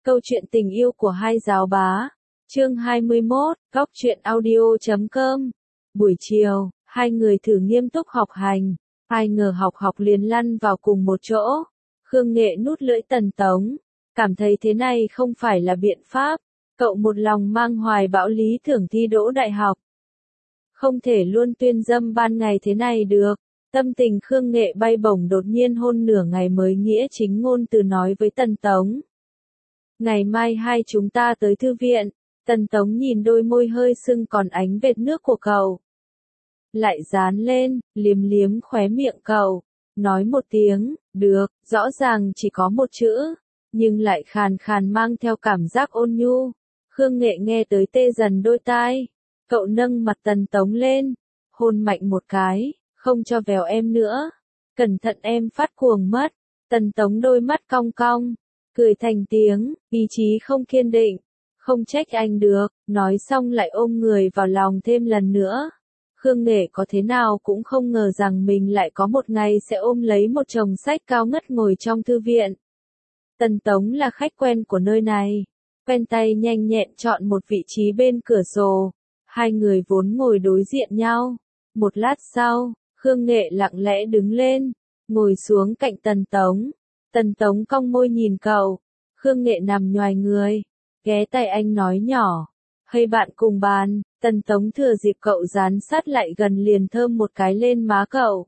Câu chuyện tình yêu của hai giáo bá. Chương 21, góc truyện audio.com. Buổi chiều, hai người thử nghiêm túc học hành. Ai ngờ học liền lăn vào cùng một chỗ. Khương Nghệ nút lưỡi Tần Tống. Cảm thấy thế này không phải là biện pháp. Cậu một lòng mang hoài bão lý tưởng thi đỗ đại học. Không thể luôn tuyên dâm ban ngày thế này được. Tâm tình Khương Nghệ bay bổng đột nhiên hôn nửa ngày mới nghĩa chính ngôn từ nói với Tần Tống. Ngày mai hai chúng ta tới thư viện. Tần Tống nhìn đôi môi hơi sưng còn ánh vệt nước của cậu. Lại dán lên, liếm liếm khóe miệng cậu. Nói một tiếng, được, rõ ràng chỉ có một chữ. Nhưng lại khàn khàn mang theo cảm giác ôn nhu. Khương Nghệ nghe tới tê dần đôi tai. Cậu nâng mặt Tần Tống lên. Hôn mạnh một cái, không cho vèo em nữa. Cẩn thận em phát cuồng mất. Tần Tống đôi mắt cong cong. Cười thành tiếng, ý chí không kiên định. Không trách anh được, nói xong lại ôm người vào lòng thêm lần nữa. Khương Nghệ có thế nào cũng không ngờ rằng mình lại có một ngày sẽ ôm lấy một chồng sách cao ngất ngồi trong thư viện. Tần Tống là khách quen của nơi này. Quen tay nhanh nhẹn chọn một vị trí bên cửa sổ. Hai người vốn ngồi đối diện nhau. Một lát sau, Khương Nghệ lặng lẽ đứng lên, ngồi xuống cạnh Tần Tống. Tần Tống cong môi nhìn cậu. Khương Nghệ nằm nhoài người, ghé tai anh nói nhỏ. Hay bạn cùng bàn. Tần Tống thừa dịp cậu dán sát lại gần liền thơm một cái lên má cậu.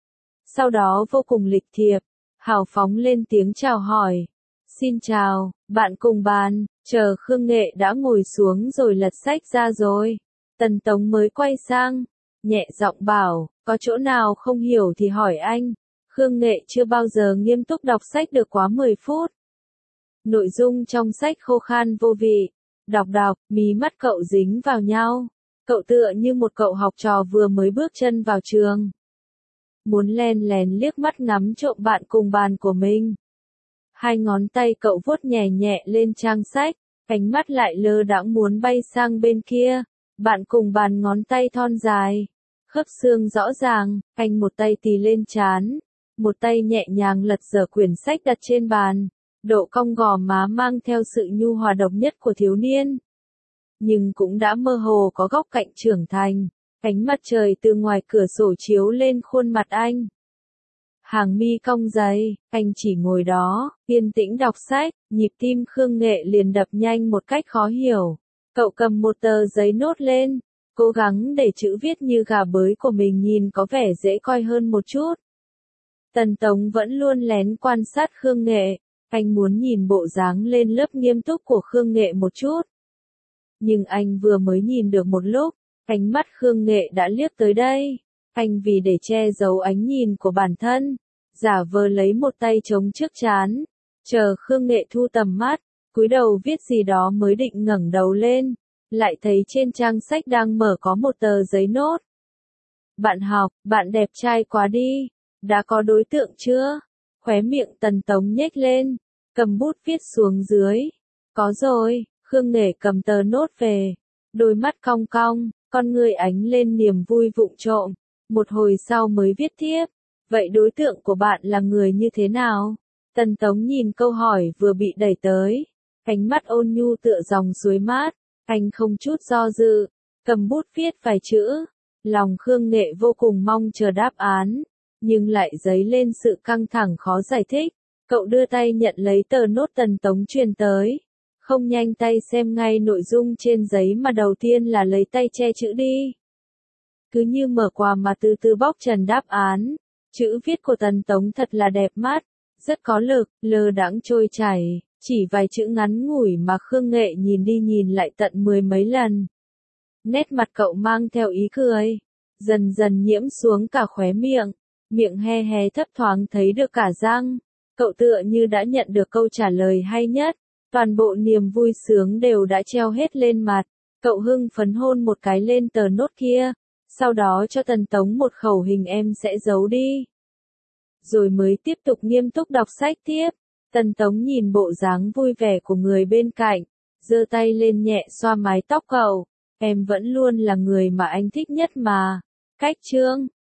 Sau đó vô cùng lịch thiệp, hào phóng lên tiếng chào hỏi. Xin chào, bạn cùng bàn. Chờ Khương Nghệ đã ngồi xuống rồi lật sách ra rồi. Tần Tống mới quay sang, nhẹ giọng bảo, có chỗ nào không hiểu thì hỏi anh. Khương Nghệ chưa bao giờ nghiêm túc đọc sách được quá 10 phút. Nội dung trong sách khô khan vô vị. Đọc, mí mắt cậu dính vào nhau. Cậu tựa như một cậu học trò vừa mới bước chân vào trường. Muốn len lén liếc mắt ngắm trộm bạn cùng bàn của mình. Hai ngón tay cậu vuốt nhẹ nhẹ lên trang sách, ánh mắt lại lơ đãng muốn bay sang bên kia. Bạn cùng bàn ngón tay thon dài, khớp xương rõ ràng, anh một tay tì lên trán, một tay nhẹ nhàng lật dở quyển sách đặt trên bàn. Độ cong gò má mang theo sự nhu hòa độc nhất của thiếu niên. Nhưng cũng đã mơ hồ có góc cạnh trưởng thành. Ánh mặt trời từ ngoài cửa sổ chiếu lên khuôn mặt anh. Hàng mi cong dày, anh chỉ ngồi đó, yên tĩnh đọc sách, nhịp tim Khương Nghệ liền đập nhanh một cách khó hiểu. Cậu cầm một tờ giấy nốt lên, cố gắng để chữ viết như gà bới của mình nhìn có vẻ dễ coi hơn một chút. Tần Tống vẫn luôn lén quan sát Khương Nghệ. Anh muốn nhìn bộ dáng lên lớp nghiêm túc của Khương Nghệ một chút. Nhưng anh vừa mới nhìn được một lúc, ánh mắt Khương Nghệ đã liếc tới đây. Anh vì để che giấu ánh nhìn của bản thân, giả vờ lấy một tay chống trước trán, chờ Khương Nghệ thu tầm mắt, cúi đầu viết gì đó mới định ngẩng đầu lên, lại thấy trên trang sách đang mở có một tờ giấy nốt. Bạn học, bạn đẹp trai quá đi, đã có đối tượng chưa? Khóe miệng Tần Tống nhếch lên, cầm bút viết xuống dưới. Có rồi. Khương Nghệ cầm tờ nốt về, đôi mắt cong cong, con ngươi ánh lên niềm vui vụng trộm. Một hồi sau mới viết tiếp. Vậy đối tượng của bạn là người như thế nào? Tần Tống nhìn câu hỏi vừa bị đẩy tới. Ánh mắt ôn nhu tựa dòng suối mát. Anh không chút do dự, cầm bút viết vài chữ. Lòng Khương Nghệ vô cùng mong chờ đáp án. Nhưng lại dấy lên sự căng thẳng khó giải thích. Cậu đưa tay nhận lấy tờ nốt Tần Tống truyền tới. Không nhanh tay xem ngay nội dung trên giấy mà đầu tiên là lấy tay che chữ đi. Cứ như mở quà mà từ từ bóc trần đáp án. Chữ viết của Tần Tống thật là đẹp mắt, rất có lực, lơ đãng trôi chảy. Chỉ vài chữ ngắn ngủi mà Khương Nghệ nhìn đi nhìn lại tận 10 mấy lần. Nét mặt cậu mang theo ý cười, dần dần nhiễm xuống cả khóe miệng. Miệng he hé thấp thoáng thấy được cả răng. Cậu tựa như đã nhận được câu trả lời hay nhất. Toàn bộ niềm vui sướng đều đã treo hết lên mặt. Cậu hưng phấn hôn một cái lên tờ nốt kia. Sau đó cho Tần Tống một khẩu hình em sẽ giấu đi. Rồi mới tiếp tục nghiêm túc đọc sách tiếp. Tần Tống nhìn bộ dáng vui vẻ của người bên cạnh. Giơ tay lên nhẹ xoa mái tóc cậu. Em vẫn luôn là người mà anh thích nhất mà. Cách chương.